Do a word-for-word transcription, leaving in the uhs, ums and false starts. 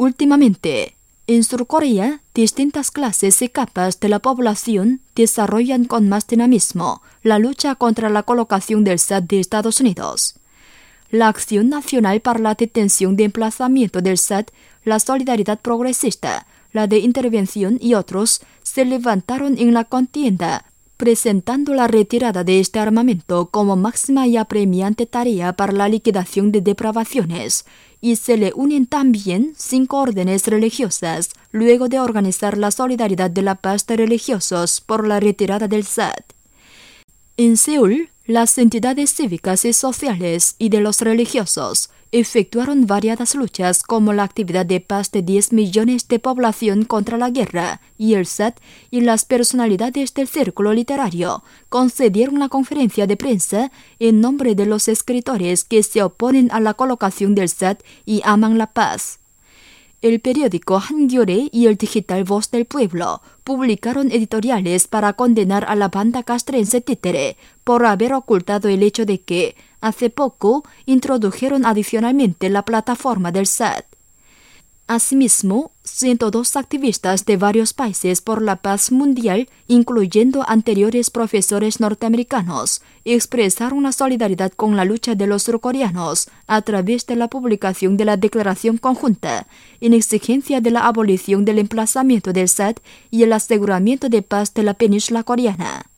Últimamente, en Surcorea, distintas clases y capas de la población desarrollan con más dinamismo la lucha contra la colocación del S A T de Estados Unidos. La Acción Nacional para la Detención de Emplazamiento del S A T, la Solidaridad Progresista, la de Intervención y otros se levantaron en la contienda, presentando la retirada de este armamento como máxima y apremiante tarea para la liquidación de depravaciones, y se le unen también cinco órdenes religiosas, luego de organizar la solidaridad de la paz de religiosos por la retirada del S A T. En Seúl, las entidades cívicas y sociales y de los religiosos efectuaron variadas luchas como la actividad de paz de diez millones de población contra la guerra y el S A T, y las personalidades del círculo literario concedieron una conferencia de prensa en nombre de los escritores que se oponen a la colocación del S A T y aman la paz. El periódico Hangyeol에 y el digital Voz del Pueblo publicaron editoriales para condenar a la banda castrense Títere por haber ocultado el hecho de que, hace poco, introdujeron adicionalmente la plataforma del S A T. Asimismo, ciento dos activistas de varios países por la paz mundial, incluyendo anteriores profesores norteamericanos, expresaron la solidaridad con la lucha de los surcoreanos a través de la publicación de la Declaración Conjunta, en exigencia de la abolición del emplazamiento del S A T y el aseguramiento de paz de la península coreana.